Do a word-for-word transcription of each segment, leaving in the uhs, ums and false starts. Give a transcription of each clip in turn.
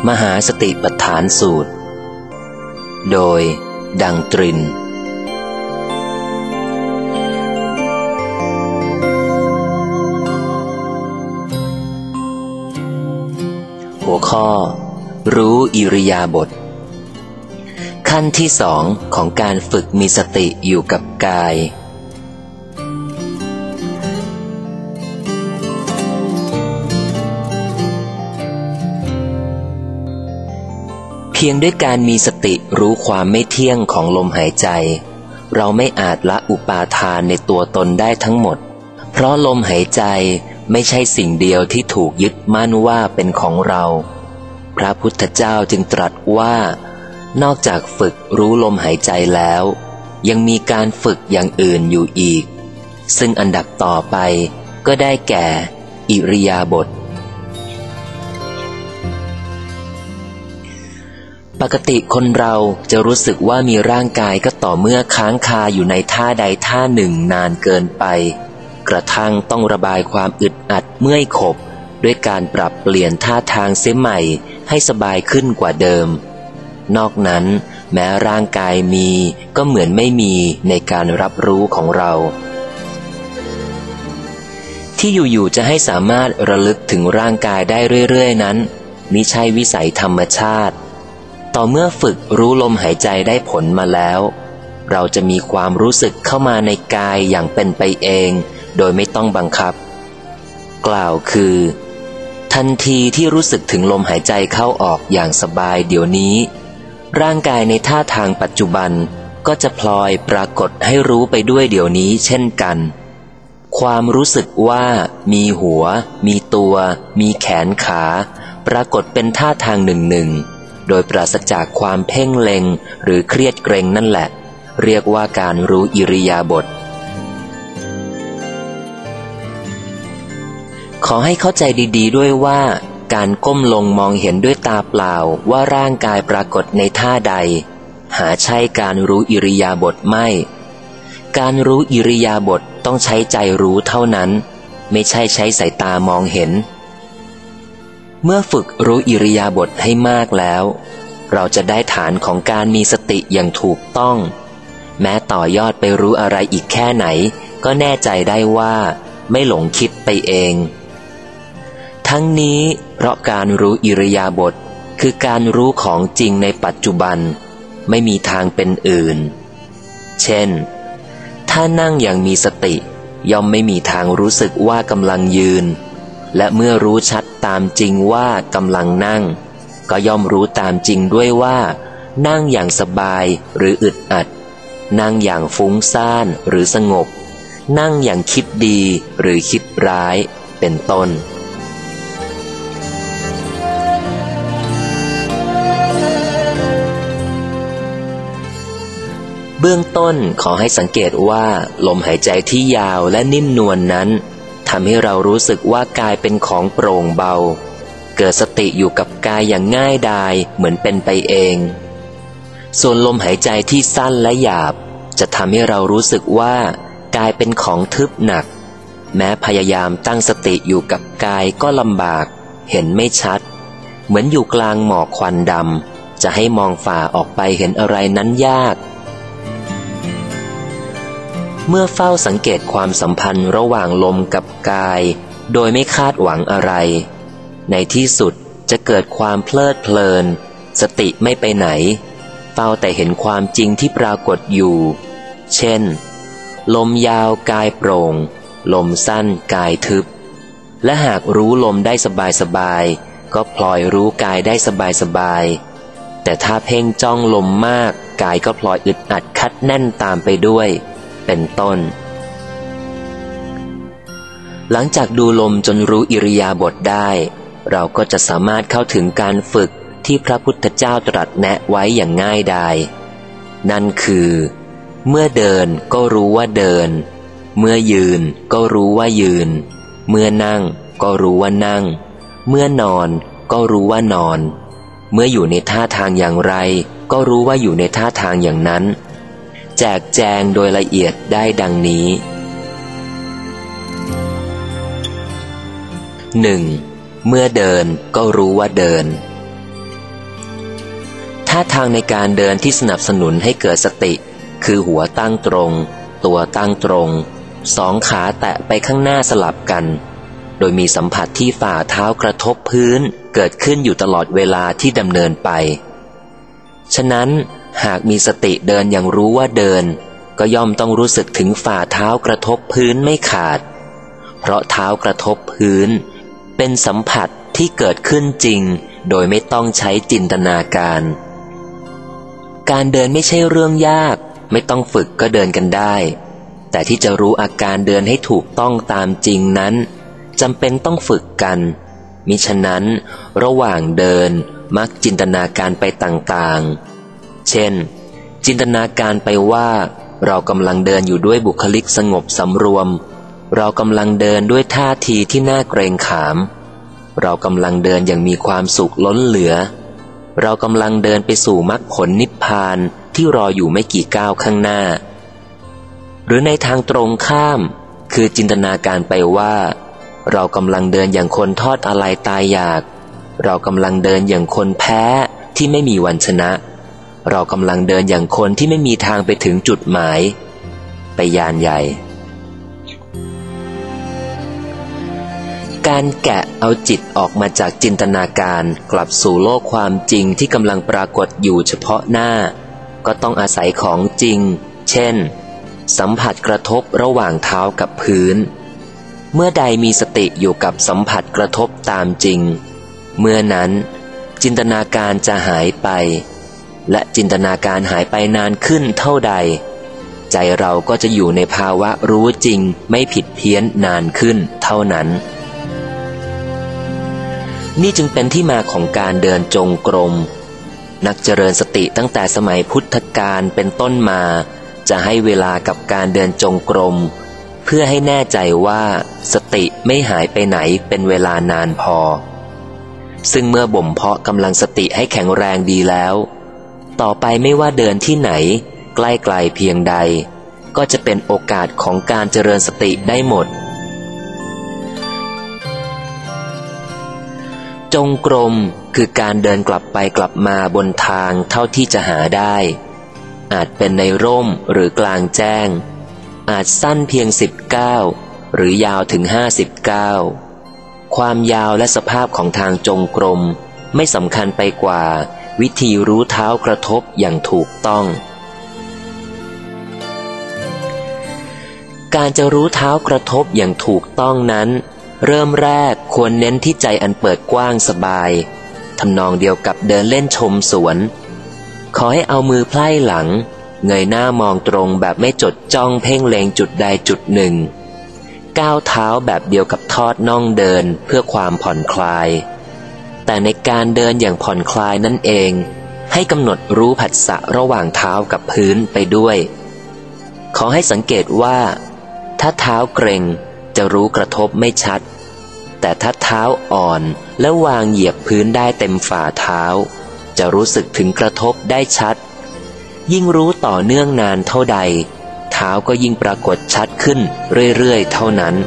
มหาสติปัฏฐานสูตรโดยดังตรินหัวข้อรู้อิริยาบถขั้นที่สองของการฝึกมีสติอยู่กับกายเพียงด้วยการมีสติรู้ความไม่เที่ยงของลมหายใจเราไม่อาจละอุปาทานในตัวตนได้ทั้งหมดเพราะลมหายใจไม่ใช่สิ่งเดียวที่ถูกยึดมั่นว่าเป็นของเราพระพุทธเจ้าจึงตรัสว่านอกจากฝึกรู้ลมหายใจแล้วยังมีการฝึกอย่างอื่นอยู่อีกซึ่งอันดับต่อไปก็ได้แก่อิริยาบถปกติคนเราจะรู้สึกว่ามีร่างกายก็ต่อเมื่อค้างคาอยู่ในท่าใดท่าหนึ่งนานเกินไปกระทั่งต้องระบายความอึดอัดเมื่อยขบด้วยการปรับเปลี่ยนท่าทางเสียใหม่ให้สบายขึ้นกว่าเดิมนอกนั้นแม้ร่างกายมีก็เหมือนไม่มีในการรับรู้ของเราที่อยู่ๆจะให้สามารถระลึกถึงร่างกายได้เรื่อยๆนั้นมิใช่วิสัยธรรมชาติต่อเมื่อฝึกรู้ลมหายใจได้ผลมาแล้วเราจะมีความรู้สึกเข้ามาในกายอย่างเป็นไปเองโดยไม่ต้องบังคับกล่าวคือทันทีที่รู้สึกถึงลมหายใจเข้าออกอย่างสบายเดี๋ยวนี้ร่างกายในท่าทางปัจจุบันก็จะพลอยปรากฏให้รู้ไปด้วยเดี๋ยวนี้เช่นกันความรู้สึกว่ามีหัวมีตัวมีแขนขาปรากฏเป็นท่าทางหนึ่งๆโดยปราศจากความเพ่งเล็งหรือเครียดเกรงนั่นแหละเรียกว่าการรู้อิริยาบถขอให้เข้าใจดีๆด้วยว่าการก้มลงมองเห็นด้วยตาเปล่าว่าร่างกายปรากฏในท่าใดหาใช่การรู้อิริยาบถไม่การรู้อิริยาบถต้องใช้ใจรู้เท่านั้นไม่ใช่ใช้สายตามองเห็นเมื่อฝึกรู้อิริยาบถให้มากแล้วเราจะได้ฐานของการมีสติอย่างถูกต้องแม้ต่อยอดไปรู้อะไรอีกแค่ไหนก็แน่ใจได้ว่าไม่หลงคิดไปเองทั้งนี้เพราะการรู้อิริยาบถคือการรู้ของจริงในปัจจุบันไม่มีทางเป็นอื่นเช่นถ้านั่งอย่างมีสติย่อมไม่มีทางรู้สึกว่ากำลังยืนและเมื่อรู้ชัดตามจริงว่ากำลังนั่งก็ย่อมรู้ตามจริงด้วยว่านั่งอย่างสบายหรืออึดอัดนั่งอย่างฟุ้งซ่านหรือสงบนั่งอย่างคิดดีหรือคิดร้ายเป็นต้นเบื้องต้นขอให้สังเกตว่าลมหายใจที่ยาวและนิ่มนวล น, นั้นทำให้เรารู้สึกว่ากายเป็นของโปร่งเบาเกิดสติอยู่กับกายอย่างง่ายดายเหมือนเป็นไปเองส่วนลมหายใจที่สั้นและหยาบจะทำให้เรารู้สึกว่ากายเป็นของทึบหนักแม้พยายามตั้งสติอยู่กับกายก็ลำบากเห็นไม่ชัดเหมือนอยู่กลางหมอกควันดำจะให้มองฝ่าออกไปเห็นอะไรนั้นยากเมื่อเฝ้าสังเกตความสัมพันธ์ระหว่างลมกับกายโดยไม่คาดหวังอะไรในที่สุดจะเกิดความเพลิดเพลินสติไม่ไปไหนเฝ้าแต่เห็นความจริงที่ปรากฏอยู่เช่นลมยาวกายโปร่งลมสั้นกายทึบและหากรู้ลมได้สบายๆก็พลอยรู้กายได้สบายๆแต่ถ้าเพ่งจ้องลมมากกายก็พลอยอึดอัดคัดแน่นตามไปด้วยเป็นต้นหลังจากดูลมจนรู้อิริยาบถได้เราก็จะสามารถเข้าถึงการฝึกที่พระพุทธเจ้าตรัสแนะไว้อย่างง่ายดายนั่นคือเมื่อเดินก็รู้ว่าเดินเมื่อยืนก็รู้ว่ายืนเมื่อนั่งก็รู้ว่านั่งเมื่อนอนก็รู้ว่านอนเมื่ออยู่ในท่าทางอย่างไรก็รู้ว่าอยู่ในท่าทางอย่างนั้นแจกแจงโดยละเอียดได้ดังนี้ หนึ่ง เมื่อเดินก็รู้ว่าเดินท่าทางในการเดินที่สนับสนุนให้เกิดสติคือหัวตั้งตรงตัวตั้งตรงสองขาแตะไปข้างหน้าสลับกันโดยมีสัมผัสที่ฝ่าเท้ากระทบพื้นเกิดขึ้นอยู่ตลอดเวลาที่ดำเนินไปฉะนั้นหากมีสติเดินอย่างรู้ว่าเดินก็ย่อมต้องรู้สึกถึงฝ่าเท้ากระทบพื้นไม่ขาดเพราะเท้ากระทบพื้นเป็นสัมผัสที่เกิดขึ้นจริงโดยไม่ต้องใช้จินตนาการการเดินไม่ใช่เรื่องยากไม่ต้องฝึกก็เดินกันได้แต่ที่จะรู้อาการเดินให้ถูกต้องตามจริงนั้นจำเป็นต้องฝึกกันมิฉะนั้นระหว่างเดินมักจินตนาการไปต่างๆเช่นจินตนาการไปว่าเรากำลังเดินอยู่ด้วยบุคลิกสงบสำรวมเรากำลังเดินด้วยท่าทีที่น่าเกรงขามเรากำลังเดินอย่างมีความสุขล้นเหลือเรากำลังเดินไปสู่มรรคผลนิพพานที่รออยู่ไม่กี่ก้าวข้างหน้าหรือในทางตรงข้ามคือจินตนาการไปว่าเรากำลังเดินอย่างคนทอดอาลัยตายอยากเรากำลังเดินอย่างคนแพ้ที่ไม่มีวันชนะเรากำลังเดินอย่างคนที่ไม่มีทางไปถึงจุดหมายไปยานใหญ่การแกะเอาจิตออกมาจากจินตนาการกลับสู่โลกความจริงที่กำลังปรากฏอยู่เฉพาะหน้าก็ต้องอาศัยของจริงเช่นสัมผัสกระทบระหว่างเท้ากับพื้นเมื่อใดมีสติอยู่กับสัมผัสกระทบตามจริงเมื่อนั้นจินตนาการจะหายไปและจินตนาการหายไปนานขึ้นเท่าใดใจเราก็จะอยู่ในภาวะรู้จริงไม่ผิดเพี้ยนนานขึ้นเท่านั้นนี่จึงเป็นที่มาของการเดินจงกรมนักเจริญสติตั้งแต่สมัยพุทธกาลเป็นต้นมาจะให้เวลากับการเดินจงกรมเพื่อให้แน่ใจว่าสติไม่หายไปไหนเป็นเวลานานพอซึ่งเมื่อบ่มเพาะกำลังสติให้แข็งแรงดีแล้วต่อไปไม่ว่าเดินที่ไหนใกล้ไกลเพียงใดก็จะเป็นโอกาสของการเจริญสติได้หมดจงกรมคือการเดินกลับไปกลับมาบนทางเท่าที่จะหาได้อาจเป็นในร่มหรือกลางแจ้งอาจสั้นเพียงสิบเก้าหรือยาวถึงห้าสิบเก้าความยาวและสภาพของทางจงกรมไม่สำคัญไปกว่าวิธีรู้เท้ากระทบอย่างถูกต้องการจะรู้เท้ากระทบอย่างถูกต้องนั้นเริ่มแรกควรเน้นที่ใจอันเปิดกว้างสบายทำนองเดียวกับเดินเล่นชมสวนขอให้เอามือไพล่หลังเงยหน้ามองตรงแบบไม่จดจ้องเพ่งเล็งจุดใดจุดหนึ่งก้าวเท้าแบบเดียวกับทอดน่องเดินเพื่อความผ่อนคลายแต่ในการเดินอย่างผ่อนคลายนั่นเองให้กำหนดรู้ผัสสะระหว่างเท้ากับพื้นไปด้วยขอให้สังเกตว่าถ้าเท้าเกร็งจะรู้กระทบไม่ชัดแต่ถ้าเท้าอ่อนและวางเหยียบพื้นได้เต็มฝ่าเท้าจะรู้สึกถึงกระทบได้ชัดยิ่งรู้ต่อเนื่องนานเท่าใดเท้าก็ยิ่งปรากฏชัดขึ้นเรื่อยๆเท่านั้น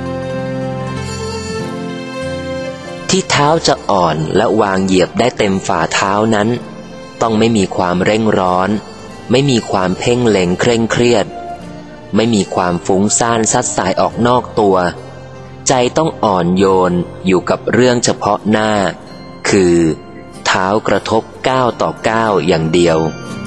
ที่เท้าจะอ่อนและวางเหยียบได้เต็มฝ่าเท้านั้นต้องไม่มีความเร่งร้อนไม่มีความเพ่งเล็งเคร่งเครียดไม่มีความฟุ้งซ่านซัดสายออกนอกตัวใจต้องอ่อนโยนอยู่กับเรื่องเฉพาะหน้าคือเท้ากระทบก้าวต่อก้าวอย่างเดียว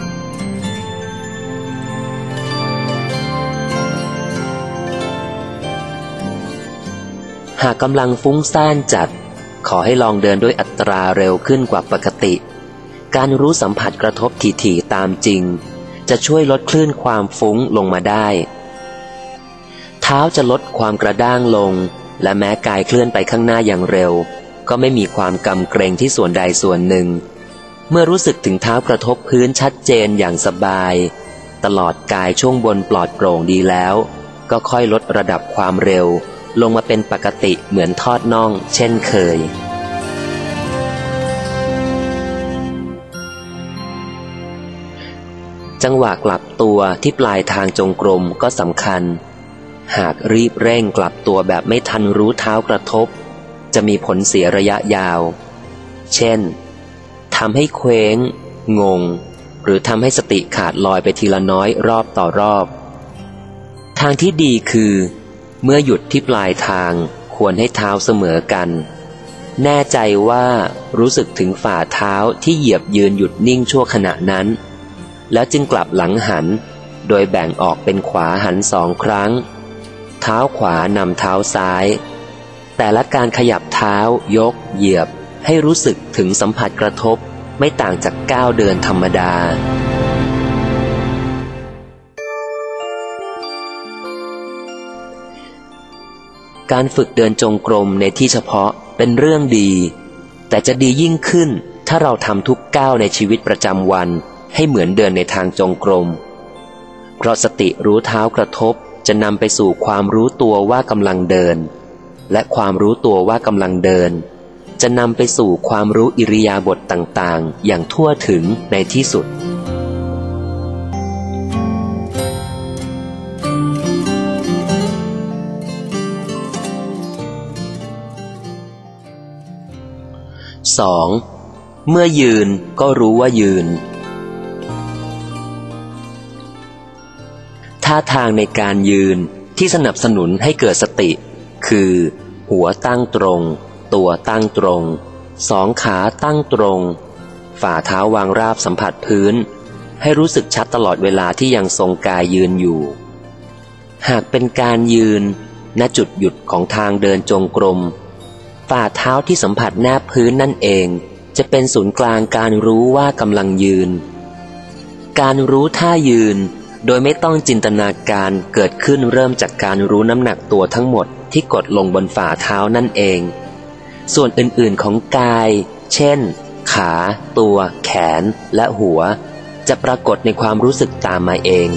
หากกำลังฟุ้งซ่านจัดขอให้ลองเดินด้วยอัตราเร็วขึ้นกว่าปกติการรู้สัมผัสกระทบถี่ๆตามจริงจะช่วยลดคลื่นความฟุ้งลงมาได้เท้าจะลดความกระด้างลงและแม้กายเคลื่อนไปข้างหน้าอย่างเร็วก็ไม่มีความกำเกรงที่ส่วนใดส่วนหนึ่งเมื่อรู้สึกถึงเท้ากระทบพื้นชัดเจนอย่างสบายตลอดกายช่วงบนปลอดโปร่งดีแล้วก็ค่อยลดระดับความเร็วลงมาเป็นปกติเหมือนทอดน่องเช่นเคยจังหวะกลับตัวที่ปลายทางจงกรมก็สำคัญหากรีบเร่งกลับตัวแบบไม่ทันรู้เท้ากระทบจะมีผลเสียระยะยาวเช่นทำให้เคว้งงงหรือทำให้สติขาดลอยไปทีละน้อยรอบต่อรอบทางที่ดีคือเมื่อหยุดที่ปลายทางควรให้เท้าเสมอกันแน่ใจว่ารู้สึกถึงฝ่าเท้าที่เหยียบยืนหยุดนิ่งชั่วขณะนั้นแล้วจึงกลับหลังหันโดยแบ่งออกเป็นขวาหันสองครั้งเท้าขวานำเท้าซ้ายแต่ละการขยับเท้ายกเหยียบให้รู้สึกถึงสัมผัสกระทบไม่ต่างจากก้าวเดินธรรมดาการฝึกเดินจงกรมในที่เฉพาะเป็นเรื่องดีแต่จะดียิ่งขึ้นถ้าเราทำทุกก้าวในชีวิตประจำวันให้เหมือนเดินในทางจงกรมเพราะสติรู้เท้ากระทบจะนำไปสู่ความรู้ตัวว่ากำลังเดินและความรู้ตัวว่ากำลังเดินจะนำไปสู่ความรู้อิริยาบถต่างๆอย่างทั่วถึงในที่สุดสอง เมื่อยืนก็รู้ว่ายืนท่าทางในการยืนที่สนับสนุนให้เกิดสติคือหัวตั้งตรงตัวตั้งตรงสองขาตั้งตรงฝ่าเท้าวางราบสัมผัสพื้นให้รู้สึกชัดตลอดเวลาที่ยังทรงกายยืนอยู่หากเป็นการยืนณจุดหยุดของทางเดินจงกรมฝ่าเท้าที่สัมผัสแนบพื้นนั่นเองจะเป็นศูนย์กลางการรู้ว่ากำลังยืนการรู้ท่ายืนโดยไม่ต้องจินตนาการเกิดขึ้นเริ่มจากการรู้น้ำหนักตัวทั้งหมดที่กดลงบนฝ่าเท้านั่นเองส่วนอื่นๆของกายเช่นขาตัวแขนและหัวจะปรากฏในความรู้สึกตามมาเอง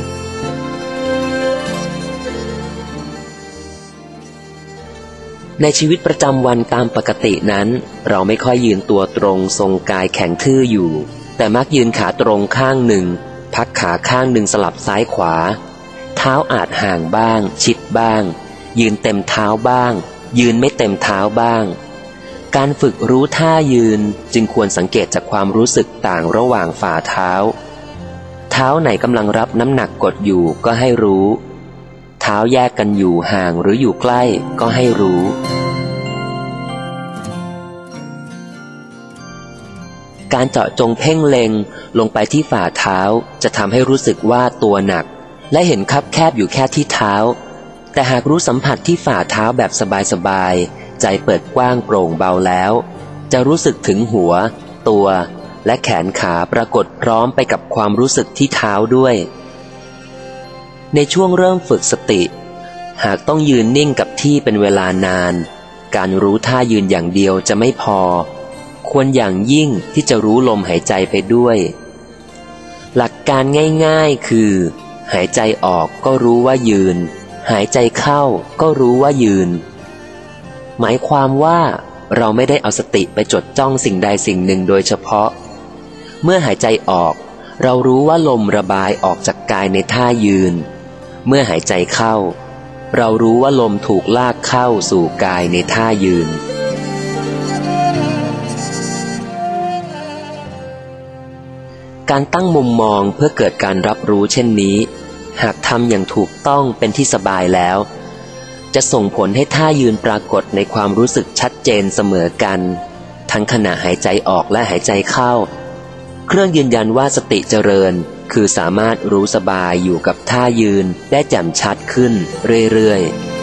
ในชีวิตประจำวันตามปกตินั้นเราไม่ค่อยยืนตัวตรงทรงกายแข็งทื่ออยู่แต่มักยืนขาตรงข้างหนึ่งพักขาข้างหนึ่งสลับซ้ายขวาเท้าอาจห่างบ้างชิดบ้างยืนเต็มเท้าบ้างยืนไม่เต็มเท้าบ้างการฝึกรู้ท่ายืนจึงควรสังเกตจากความรู้สึกต่างระหว่างฝ่าเท้าเท้าไหนกำลังรับน้ำหนักกดอยู่ก็ให้รู้เท้าแยกกันอยู่ห่างหรืออยู่ใกล้ก็ให้รู้การเจาะจงเพ่งเล็งลงไปที่ฝ่าเท้าจะทำให้รู้สึกว่าตัวหนักและเห็นคับแคบอยู่แค่ที่เท้าแต่หากรู้สัมผัสที่ฝ่าเท้าแบบสบายๆใจเปิดกว้างโปร่งเบาแล้วจะรู้สึกถึงหัวตัวและแขนขาปรากฏพร้อมไปกับความรู้สึกที่เท้าด้วยในช่วงเริ่มฝึกสติหากต้องยืนนิ่งกับที่เป็นเวลานานการรู้ท่ายืนอย่างเดียวจะไม่พอควรอย่างยิ่งที่จะรู้ลมหายใจไปด้วยหลักการง่ายๆคือหายใจออกก็รู้ว่ายืนหายใจเข้าก็รู้ว่ายืนหมายความว่าเราไม่ได้เอาสติไปจดจ้องสิ่งใดสิ่งหนึ่งโดยเฉพาะเมื่อหายใจออกเรารู้ว่าลมระบายออกจากกายในท่ายืนเมื่อหายใจเข้าเรารู้ว่าลมถูกลากเข้าสู่กายในท่ายืนการตั้งมุมมองเพื่อเกิดการรับรู้เช่นนี้หากทำอย่างถูกต้องเป็นที่สบายแล้วจะส่งผลให้ท่ายืนปรากฏในความรู้สึกชัดเจนเสมอกันทั้งขณะหายใจออกและหายใจเข้าเครื่องยืนยันว่าสติเจริญคือสามารถรู้สบายอยู่กับท่ายืนได้แจ่มชัดขึ้นเรื่อย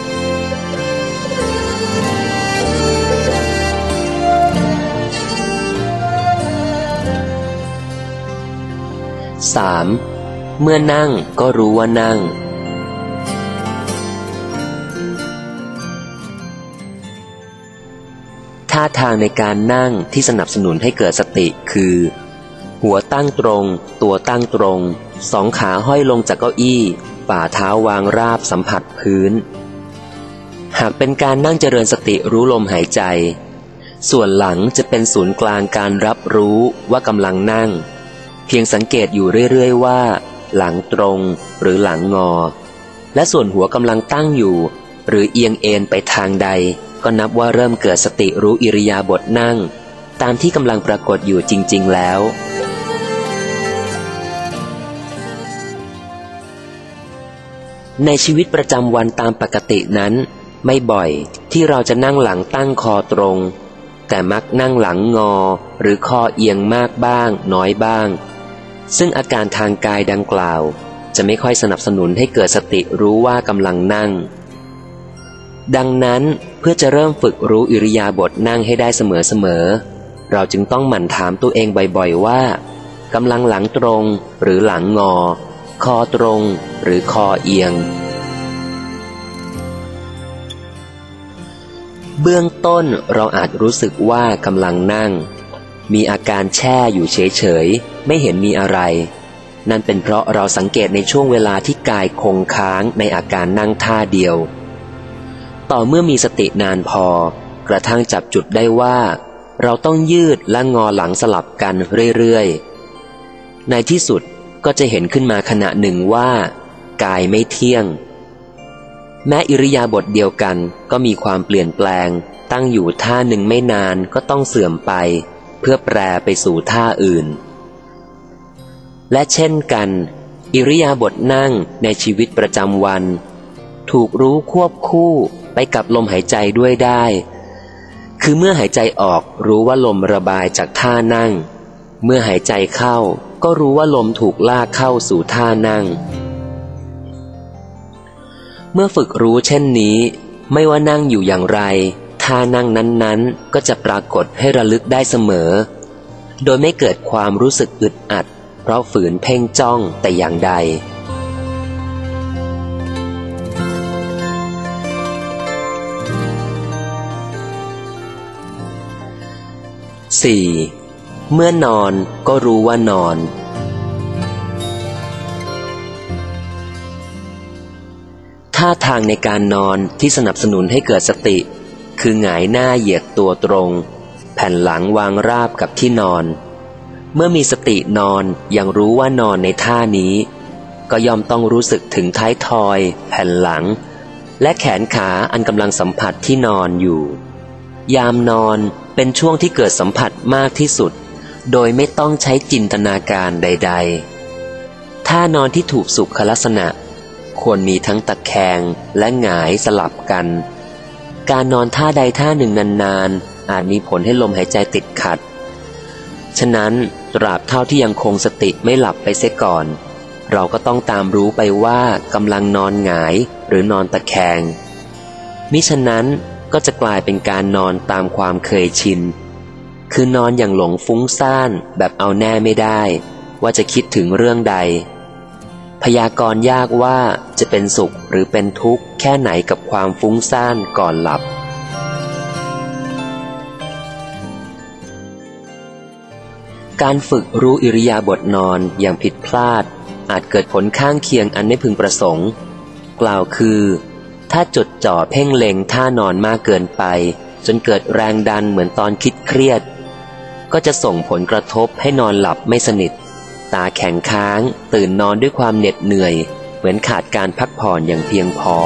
ๆ สาม เมื่อนั่งก็รู้ว่านั่งท่าทางในการนั่งที่สนับสนุนให้เกิดสติคือหัวตั้งตรงตัวตั้งตรงสองขาห้อยลงจากเก้าอี้ฝ่าเท้าวางราบสัมผัสพื้นหากเป็นการนั่งเจริญสติรู้ลมหายใจส่วนหลังจะเป็นศูนย์กลางการรับรู้ว่ากำลังนั่งเพียงสังเกตอยู่เรื่อยๆว่าหลังตรงหรือหลังงอและส่วนหัวกำลังตั้งอยู่หรือเอียงเอ็นไปทางใดก็นับว่าเริ่มเกิดสติรู้อิริยาบถนั่งตามที่กำลังปรากฏอยู่จริงๆแล้วในชีวิตประจำวันตามปกตินั้นไม่บ่อยที่เราจะนั่งหลังตั้งคอตรงแต่มักนั่งหลังงอหรือคอเอียงมากบ้างน้อยบ้างซึ่งอาการทางกายดังกล่าวจะไม่ค่อยสนับสนุนให้เกิดสติรู้ว่ากำลังนั่งดังนั้นเพื่อจะเริ่มฝึกรู้อิริยาบถนั่งให้ได้เสมอๆเราจึงต้องหมั่นถามตัวเองบ่อยๆว่ากำลังหลังตรงหรือหลังงอคอตรงหรือคอเอียงเบื้องต้นเราอาจรู้สึกว่ากำลังนั่งมีอาการแช่อยู่เฉยๆไม่เห็นมีอะไรนั่นเป็นเพราะเราสังเกตในช่วงเวลาที่กายคงค้างในอาการนั่งท่าเดียวต่อเมื่อมีสตินานพอกระทั่งจับจุดได้ว่าเราต้องยืดและงอหลังสลับกันเรื่อยๆในที่สุดก็จะเห็นขึ้นมาขณะหนึ่งว่ากายไม่เที่ยงแม้อิริยาบถเดียวกันก็มีความเปลี่ยนแปลงตั้งอยู่ท่าหนึ่งไม่นานก็ต้องเสื่อมไปเพื่อแปรไปสู่ท่าอื่นและเช่นกันอิริยาบถนั่งในชีวิตประจำวันถูกรู้ควบคู่ไปกับลมหายใจด้วยได้คือเมื่อหายใจออกรู้ว่าลมระบายจากท่านั่งเมื่อหายใจเข้าก็รู้ว่าลมถูกลากเข้าสู่ท่านั่งเมื่อฝึกรู้เช่นนี้ไม่ว่านั่งอยู่อย่างไรท่านั่งนั้นๆก็จะปรากฏให้ระลึกได้เสมอโดยไม่เกิดความรู้สึกอึดอัดเพราะฝืนเพ่งจ้องแต่อย่างใด สี่. เมื่อนอนก็รู้ว่านอนท่าทางในการนอนที่สนับสนุนให้เกิดสติคือหงายหน้าเหยียดตัวตรงแผ่นหลังวางราบกับที่นอนเมื่อมีสตินอนยังรู้ว่านอนในท่านี้ก็ย่อมต้องรู้สึกถึงท้ายทอยแผ่นหลังและแขนขาอันกำลังสัมผัสที่นอนอยู่ยามนอนเป็นช่วงที่เกิดสัมผัสมากที่สุดโดยไม่ต้องใช้จินตนาการใดๆท่านอนที่ถูกสุขลักษณะควรมีทั้งตะแคงและหงายสลับกันการนอนท่าใดท่าหนึ่งนานๆอาจมีผลให้ลมหายใจติดขัดฉะนั้นตราบเท่าที่ยังคงสติไม่หลับไปเสียก่อนเราก็ต้องตามรู้ไปว่ากำลังนอนหงายหรือนอนตะแคงมิฉะนั้นก็จะกลายเป็นการนอนตามความเคยชินคือนอนอย่างหลงฟุ้งซ่านแบบเอาแน่ไม่ได้ว่าจะคิดถึงเรื่องใดพยากรณ์ยากว่าจะเป็นสุขหรือเป็นทุกข์แค่ไหนกับความฟุ้งซ่านก่อนหลับการฝึกรู้อิริยาบถนอนอย่างผิดพลาดอาจเกิดผลข้างเคียงอันไม่พึงประสงค์กล่าวคือถ้าจดจ่อเพ่งเล็งท่านอนมากเกินไปจนเกิดแรงดันเหมือนตอนคิดเครียดก็จะส่งผลกระทบให้นอนหลับไม่สนิทตาแข็งค้างตื่นนอนด้วยความเหน็ดเหนื่อยเหมือนขาดการพักผ่อนอย่างเพียงพอ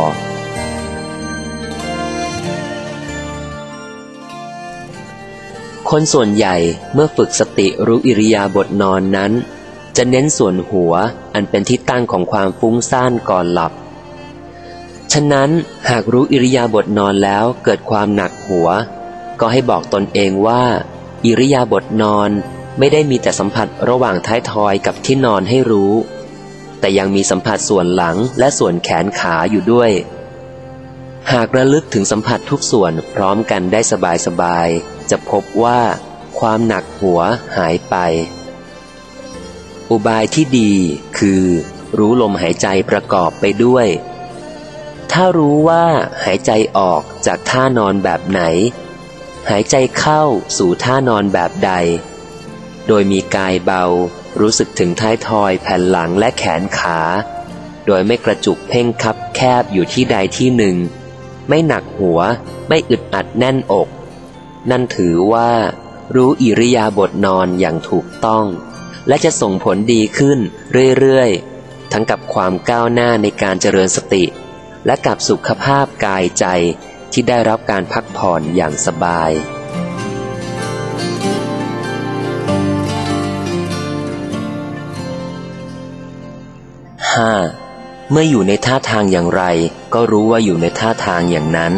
คนส่วนใหญ่เมื่อฝึกสติรู้อิริยาบถนอนนั้นจะเน้นส่วนหัวอันเป็นที่ตั้งของความฟุ้งซ่านก่อนหลับฉะนั้นหากรู้อิริยาบถนอนแล้วเกิดความหนักหัวก็ให้บอกตนเองว่าอิริยาบถนอนไม่ได้มีแต่สัมผัสระหว่างท้ายทอยกับที่นอนให้รู้แต่ยังมีสัมผัสส่วนหลังและส่วนแขนขาอยู่ด้วยหากระลึกถึงสัมผัสทุกส่วนพร้อมกันได้สบายๆจะพบว่าความหนักหัวหายไปอุบายที่ดีคือรู้ลมหายใจประกอบไปด้วยถ้ารู้ว่าหายใจออกจากท่านอนแบบไหนหายใจเข้าสู่ท่านอนแบบใดโดยมีกายเบารู้สึกถึงท้ายทอยแผ่นหลังและแขนขาโดยไม่กระจุกเพ่งคับแคบอยู่ที่ใดที่หนึ่งไม่หนักหัวไม่อึดอัดแน่นอกนั่นถือว่ารู้อิริยาบถนอนอย่างถูกต้องและจะส่งผลดีขึ้นเรื่อยๆทั้งกับความก้าวหน้าในการเจริญสติและกับสุขภาพกายใจที่ได้รับการพักผ่อนอย่างสบายห้าเมื่ออยู่ในท่าทางอย่างไรก็รู้ว่าอยู่ในท่าทางอย่างนั้น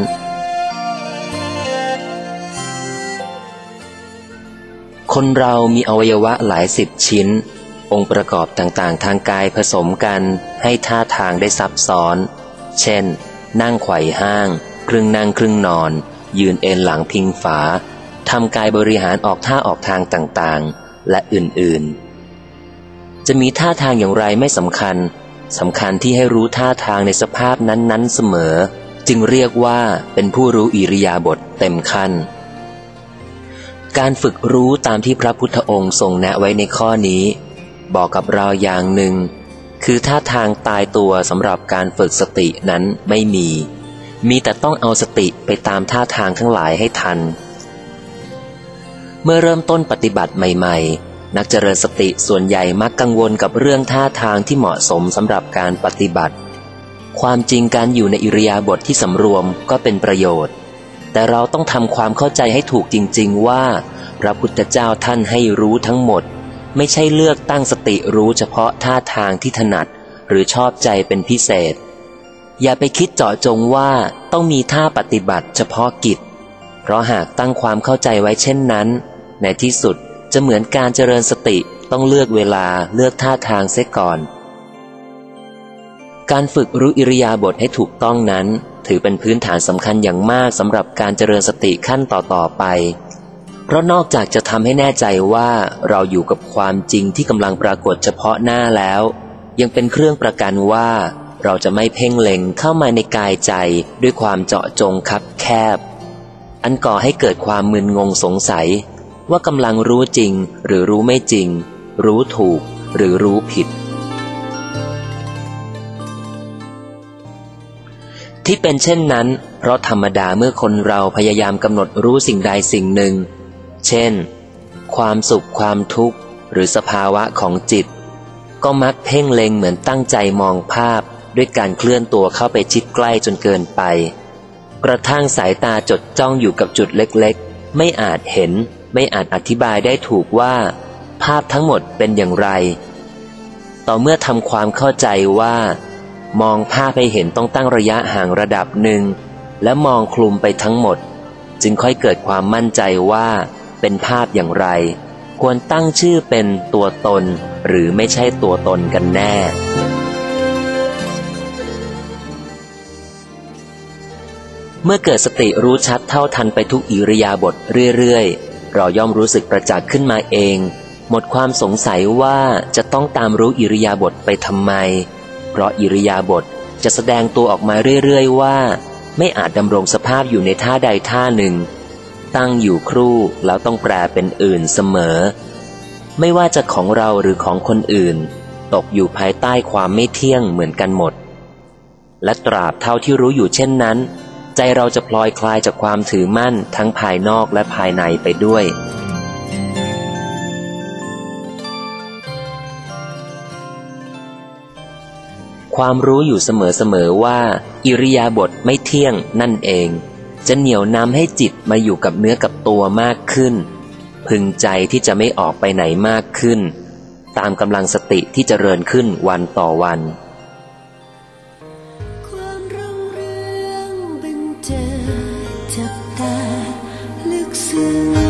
คนเรามีอวัยวะหลายสิบชิ้นองค์ประกอบต่างๆทางกายผสมกันให้ท่าทางได้ซับซ้อนเช่นนั่งไขว่ห้างครึ่งนั่งครึ่งนอนยืนเอนหลังพิงฝาทำกายบริหารออกท่าออกทางต่างๆและอื่นๆจะมีท่าทางอย่างไรไม่สำคัญสำคัญที่ให้รู้ท่าทางในสภาพนั้นๆเสมอจึงเรียกว่าเป็นผู้รู้อิริยาบถเต็มขั้นการฝึกรู้ตามที่พระพุทธองค์ทรงแนะไว้ในข้อนี้บอกกับเราอย่างหนึ่งคือท่าทางตายตัวสำหรับการฝึกสตินั้นไม่มีมีแต่ต้องเอาสติไปตามท่าทางทั้งหลายให้ทันเมื่อเริ่มต้นปฏิบัติใหม่ๆนักเจริญสติส่วนใหญ่มักกังวลกับเรื่องท่าทางที่เหมาะสมสำหรับการปฏิบัติความจริงการอยู่ในอิริยาบถที่สำรวมก็เป็นประโยชน์แต่เราต้องทำความเข้าใจให้ถูกจริงๆว่าพระพุทธเจ้าท่านให้รู้ทั้งหมดไม่ใช่เลือกตั้งสติรู้เฉพาะท่าทางที่ถนัดหรือชอบใจเป็นพิเศษอย่าไปคิดเจาะจงว่าต้องมีท่าปฏิบัติเฉพาะกิจเพราะหากตั้งความเข้าใจไว้เช่นนั้นในที่สุดจะเหมือนการเจริญสติต้องเลือกเวลาเลือกท่าทางเสียก่อนการฝึกรู้อิริยาบถให้ถูกต้องนั้นถือเป็นพื้นฐานสำคัญอย่างมากสำหรับการเจริญสติขั้นต่อๆไปเพราะนอกจากจะทำให้แน่ใจว่าเราอยู่กับความจริงที่กำลังปรากฏเฉพาะหน้าแล้วยังเป็นเครื่องประกันว่าเราจะไม่เพ่งเล็งเข้ามาในกายใจด้วยความเจาะจงคับแคบอันก่อให้เกิดความมึนงงสงสัยว่ากำลังรู้จริงหรือรู้ไม่จริงรู้ถูกหรือรู้ผิดที่เป็นเช่นนั้นเพราะธรรมดาเมื่อคนเราพยายามกำหนดรู้สิ่งใดสิ่งหนึ่งเช่นความสุขความทุกข์หรือสภาวะของจิตก็มักเพ่งเล็งเหมือนตั้งใจมองภาพด้วยการเคลื่อนตัวเข้าไปชิดใกล้จนเกินไปกระทั่งสายตาจดจ้องอยู่กับจุดเล็กๆไม่อาจเห็นไม่อาจอธิบายได้ถูกว่าภาพทั้งหมดเป็นอย่างไรต่อเมื่อทำความเข้าใจว่ามองภาพให้เห็นต้องตั้งระยะห่างระดับหนึ่งและมองคลุมไปทั้งหมดจึงค่อยเกิดความมั่นใจว่าเป็นภาพอย่างไรควรตั้งชื่อเป็นตัวตนหรือไม่ใช่ตัวตนกันแน่เมื่อเกิดสติรู้ชัดเท่าทันไปทุกอิริยาบถเรื่อยๆเราย่อมรู้สึกประจักษ์ขึ้นมาเองหมดความสงสัยว่าจะต้องตามรู้อิริยาบถไปทำไมเพราะอิริยาบถจะแสดงตัวออกมาเรื่อยๆว่าไม่อาจดำรงสภาพอยู่ในท่าใดท่าหนึ่งตั้งอยู่ครู่แล้วต้องแปรเป็นอื่นเสมอไม่ว่าจะของเราหรือของคนอื่นตกอยู่ภายใต้ความไม่เที่ยงเหมือนกันหมดและตราบเท่าที่รู้อยู่เช่นนั้นใจเราจะพลอยคลายจากความถือมั่นทั้งภายนอกและภายในไปด้วยความรู้อยู่เสมอๆว่าอิริยาบถไม่เที่ยงนั่นเองจะเหนี่ยวนำให้จิตมาอยู่กับเนื้อกับตัวมากขึ้นพึงใจที่จะไม่ออกไปไหนมากขึ้นตามกำลังสติที่เจริญขึ้นวันต่อวันความรุ่งเรืองบันเจิดจับตาลึกซึ้ง